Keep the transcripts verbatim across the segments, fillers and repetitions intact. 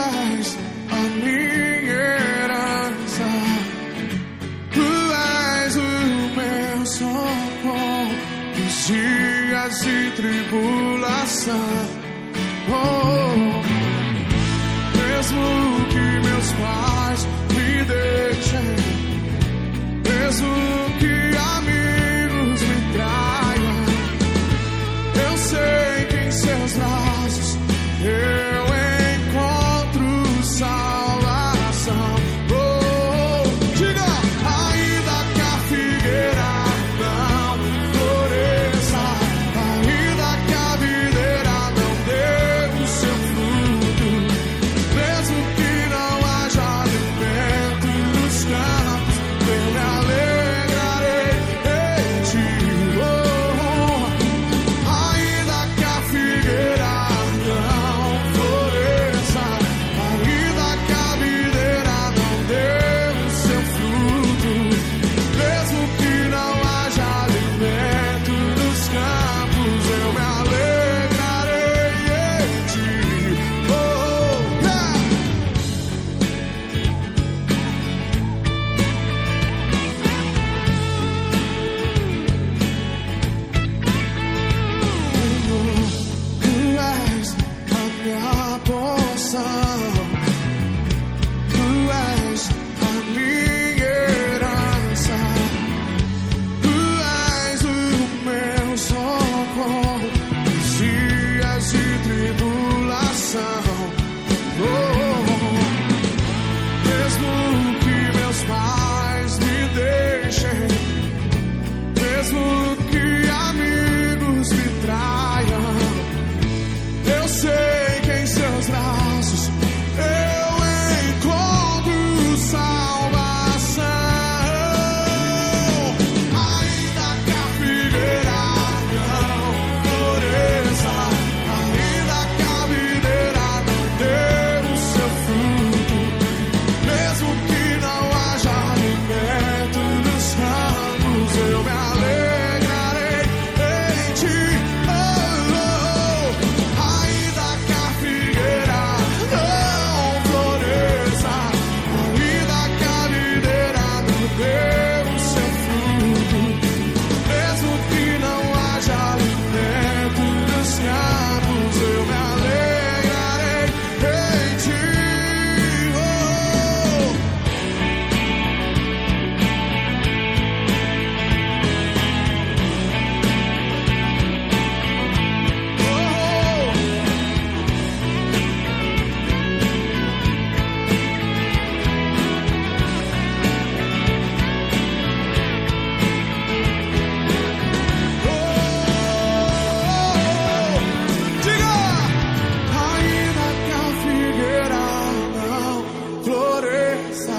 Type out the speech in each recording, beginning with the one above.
és a minha herança, tu és o meu socorro nos dias de tribulação. Oh, mesmo que meus pais me deixem, mesmo que amigos me traiam, eu sei que em seus braços eu encontro salvação. Oh, diga! Ainda que a figueira não floresça, ainda que a videira não dê o seu fruto, mesmo que não haja alimento nos campos, eu me alegrarei em ti. Oh, ainda que a figueira não floresça, ainda que a videira não dê o seu fruto, mesmo que não haja alimento nos campos, eu me alegrarei em ti. Oh, yeah. Tu és a minha porção, tu és a minha herança, tu és o meu socorro nos dias de tribulação. Oh, mesmo que meus pais me deixem, mesmo que amigos me traiam, eu sei que em seus braços eu encontro salvação. Ainda que a figueira não floresça, ainda que a videira não dê o seu fruto, mesmo que não haja alimento nos campos, eu me alegrarei em ti. Oh, oh, ainda que a figueira não floresça, ainda que a videira não dê o seu fruto, mesmo que não haja alimento nos campos, eu me alegrarei em ti. Oh, diga! Ainda que a figueira não floresça,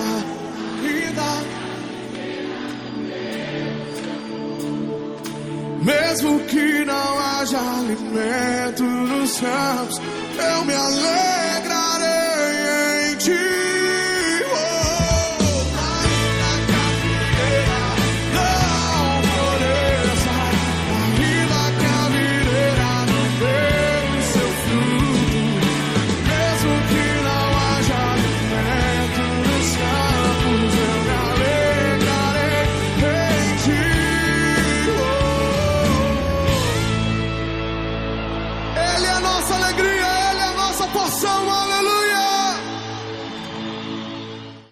ainda mesmo que não haja alimento nos campos, eu me alegro.